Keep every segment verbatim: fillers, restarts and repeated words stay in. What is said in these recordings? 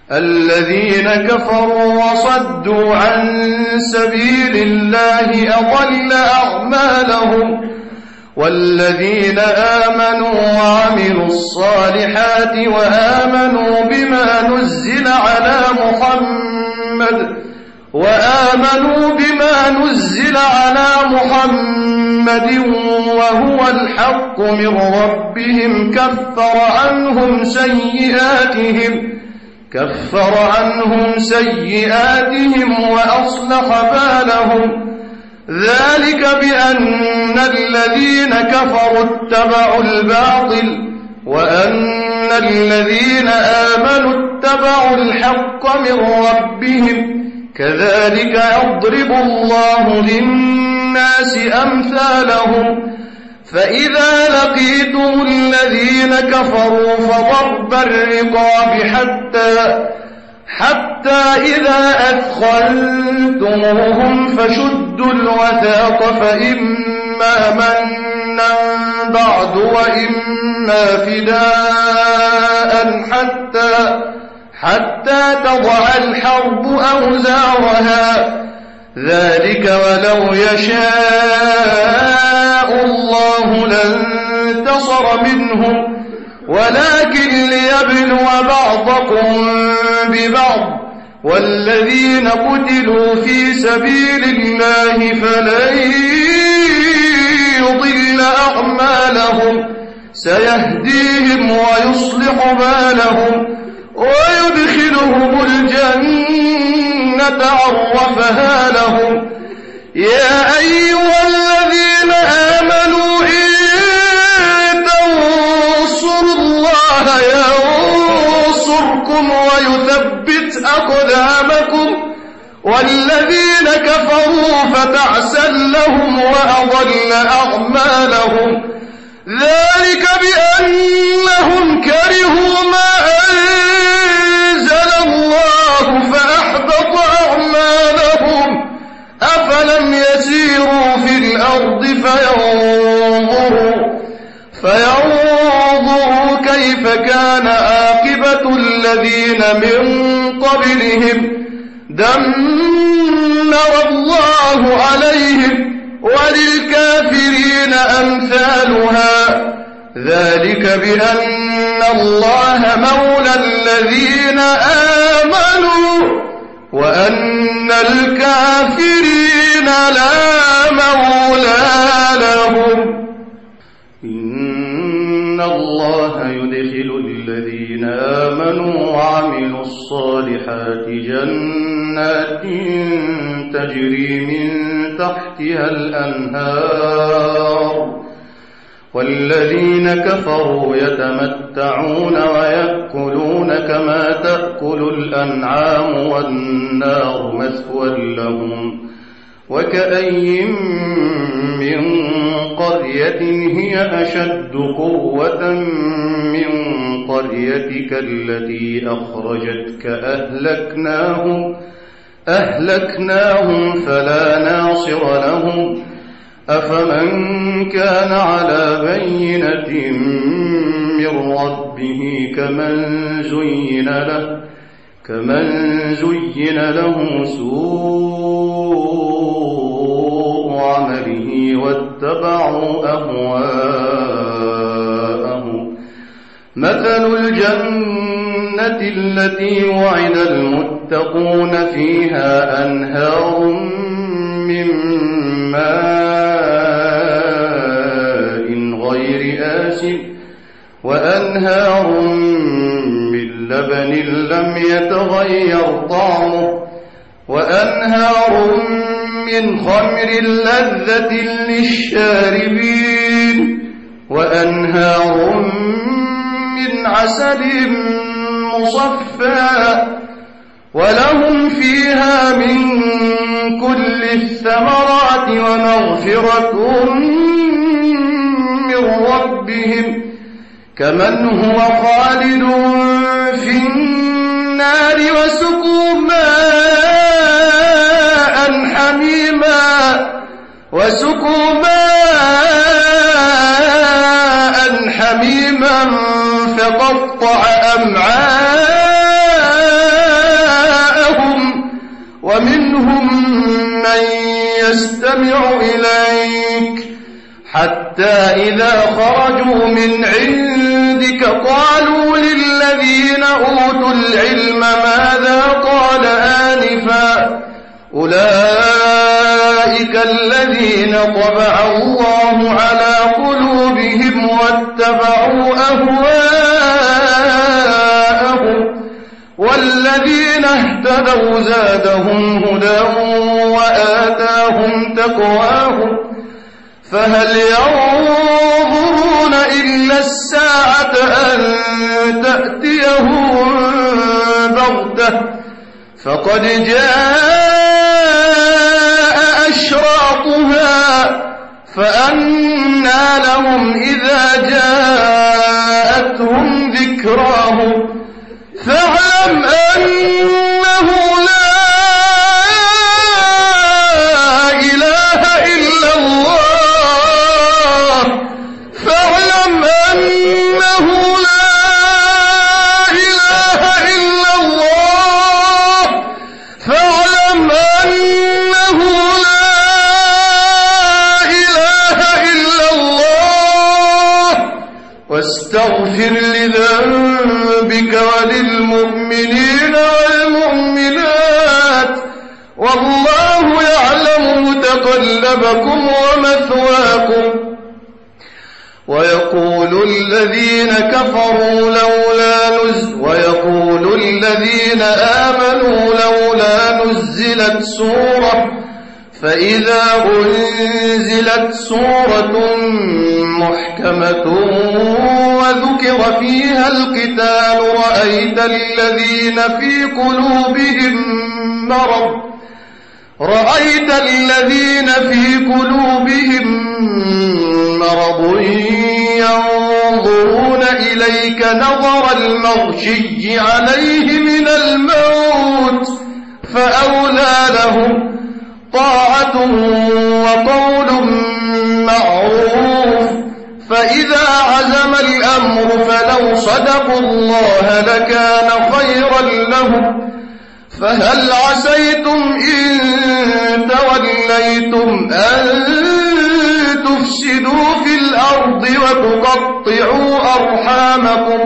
الذين كفروا وصدوا عن سبيل الله أضل أعمالهم والذين آمنوا وعملوا الصالحات وآمنوا بما نزل على محمد وآمنوا بما نزل على محمد وهو الحق من ربهم كفر عنهم سيئاتهم كفر عنهم سيئاتهم وأصلح بالهم ذلك بأن الذين كفروا اتبعوا الباطل وأن الذين آمنوا اتبعوا الحق من ربهم كذلك يضرب الله للناس أمثالهم فإذا لقيتم الذين كفروا فضرب الرقاب حتى حتى إذا أثخنتموهم فشدوا الوثاق فإما منا بعد وإما فداء حتى حتى تضع الحرب أوزارها ذلك ولو يشاء الله لانتصر منهم ولكن ليبلو بعضكم ببعض والذين قتلوا في سبيل الله فلن يضل أعمالهم سيهديهم ويصلح بالهم ويدخلهم الجنة عرفها لهم يا أيها الذين آمنوا إن تنصروا الله ينصركم ويثبت أقدامكم والذين كفروا فتعسا لهم وأضل أعمالهم ذلك بأنهم كرهوا ما أنزل الله فأحبط أعمالهم أفلم يسيروا في الأرض فينظروا فينظروا كيف كان عاقبة الذين من قبلهم دمر الله عليهم وللكافرين أمثالها ذلك بأن الله مولى الذين آمنوا وأن الكافرين لا مولى لهم إن الله يدخل الذين آمنوا وعملوا الصالحات جنات تجري من تحتها الأنهار والذين كفروا يتمتعون ويأكلون كما تأكل الأنعام والنار مثوى لهم وكأين من قرية هي أشد قوة من قريتك التي أخرجتك أهلكناهم أهلكناهم فلا ناصر لهم أفمن كان على بينة من ربه كمن زين له كمن زين له سوء عمله واتبعوا أهواءهم مثل الجنة التي وعد المتقون فيها أنهار من ماء غير آسن وأنهار من لبن لم يتغير طعمه وأنهار من خمر لذة للشاربين وأنهار من عسل مصفى ولهم فيها من كل الثمرات ومغفرة من ربهم كمن هو خالد في النار وسقوا ماء حميما وسقوا ماء حميما فقطع أمعاءهم من يستمع إليك حتى إذا خرجوا من عندك قالوا للذين أوتوا العلم ماذا قال آنفا أولئك الذين طبع الله على قلوبهم واتبعوا أهواءهم والذين اهتدوا زادهم هدى وآتاهم تقواهم فهل ينظرون إلا الساعة أن تأتيهم بغتة فقد جاء أشراطها فأنى لهم إذا جاءتهم ذكراهم فاعلم أنه لا إله إلا الله فاعلم أنه لا إله إلا الله فاعلم أنه لا إله إلا الله واستغفر لذنبك وللمؤمنين والمؤمنات والله يعلم متقلبكم ومثواكم ويقول الذين كفروا لولا نزل ويقول الذين آمنوا لولا نزلت سورة فإذا أنزلت سورة محكمة وذكر فيها القتال رأيت الذين في قلوبهم مرض رأيت الذين في قلوبهم مرض ينظرون إليك نظر المغشي عليه من الموت فأولى لهم طاعة وقول معروف فإذا عزم الأمر فلو صدقوا الله لكان خيرا لهم فهل عسيتم إن توليتم أن تفسدوا في الأرض وتقطعوا أرحامكم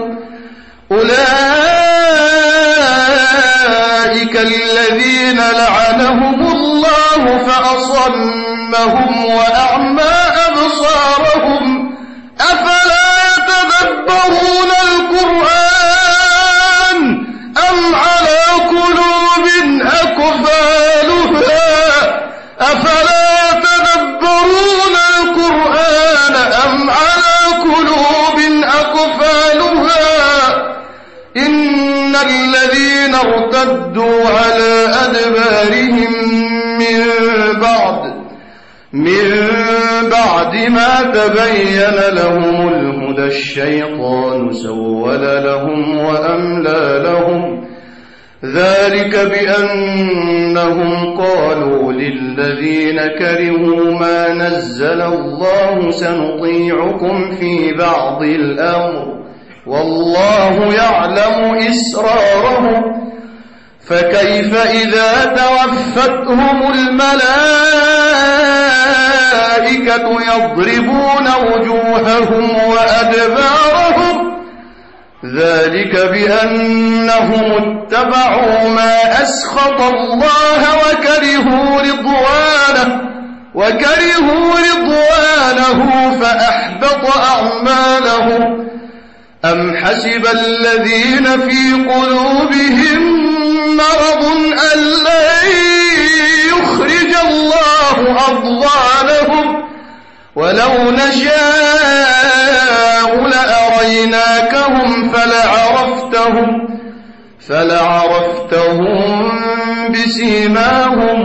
أولئك الذين لعنهم الله فأصمهم وأعمى أبصارهم أفلا يتدبرون القرآن أم على قلوب أقفالها أفلا يتدبرون القرآن أم على قلوب أقفالها إن الذين ارتدوا على أدبارهم من بعد من بعد ما تبين لهم الهدى الشيطان سول لهم وأملى لهم ذلك بأنهم قالوا للذين كرهوا ما نزل الله سنطيعكم في بعض الأمر والله يعلم إسرارهم فكيف إذا توفتهم الملائكة يضربون وجوههم وأدبارهم ذلك بأنهم اتبعوا ما أسخط الله وكرهوا رضوانه وكرهوا رضوانه فأحبط أعمالهم أم حسب الذين في قلوبهم مرض أن لن يخرج الله أضغانهم ولو نشاء لأريناكهم فلعرفتهم فلعرفتهم بسيماهم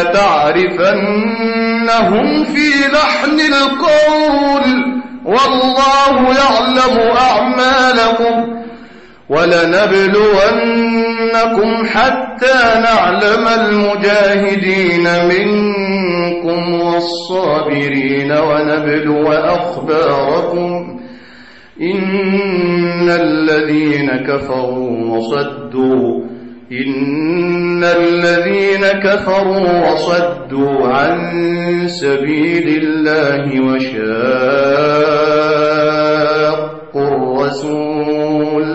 ولتعرفنهم في لحن القول والله يعلم أعمالكم ولنبلونكم حتى نعلم المجاهدين منكم والصابرين ونبلو أخباركم إن الذين كفروا وصدوا إن إن الذين كفروا وصدوا عن سبيل الله وشاقوا الرسول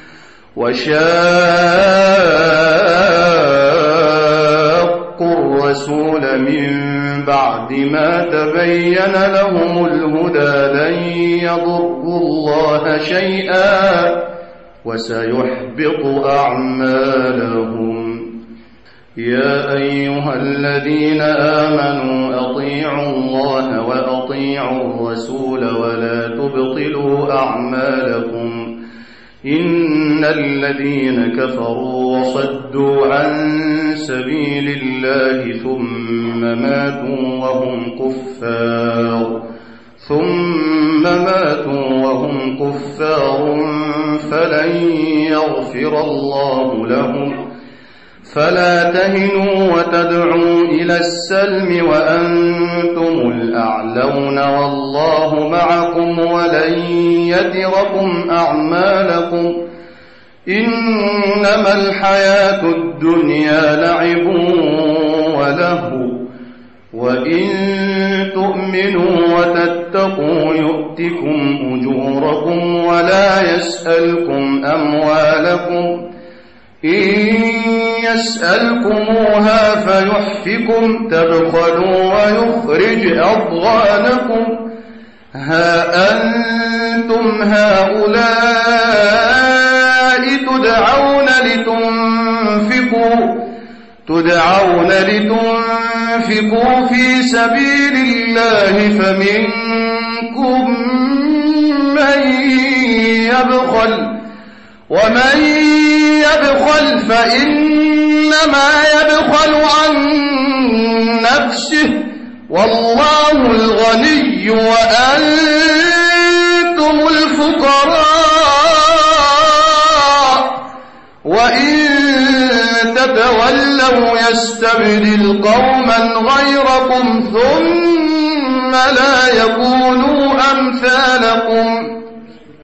وشاقوا الرسول من بعد ما تبين لهم الهدى لن يضروا الله شيئا وسيحبط أعمالهم. يا أيها الذين آمنوا أطيعوا الله وأطيعوا الرسول ولا تبطلوا أعمالكم إن الذين كفروا وصدوا عن سبيل الله ثم ماتوا وهم كفار ثم ماتوا وهم كفار فلن يغفر الله لهم. فلا تهنوا وتدعوا إلى السلم وأنتم الأعلون والله معكم ولن يتركم أعمالكم. إنما الحياة الدنيا لعب ولهو وإن تؤمنوا وتتقوا يؤتكم أجوركم ولا يسألكم أموالكم. إن يسألكموها فيحفكم تبخلوا ويخرج أضغانكم. ها أنتم هؤلاء تدعون لتنفقوا تدعون لتنفقوا في سبيل الله فمنكم من يبخل ومن يبخل فإنما يبخل عن نفسه والله الغني وأنتم الفقراء وإن تتولوا يستبدل قوما غيركم ثم لا يكونوا أمثالكم.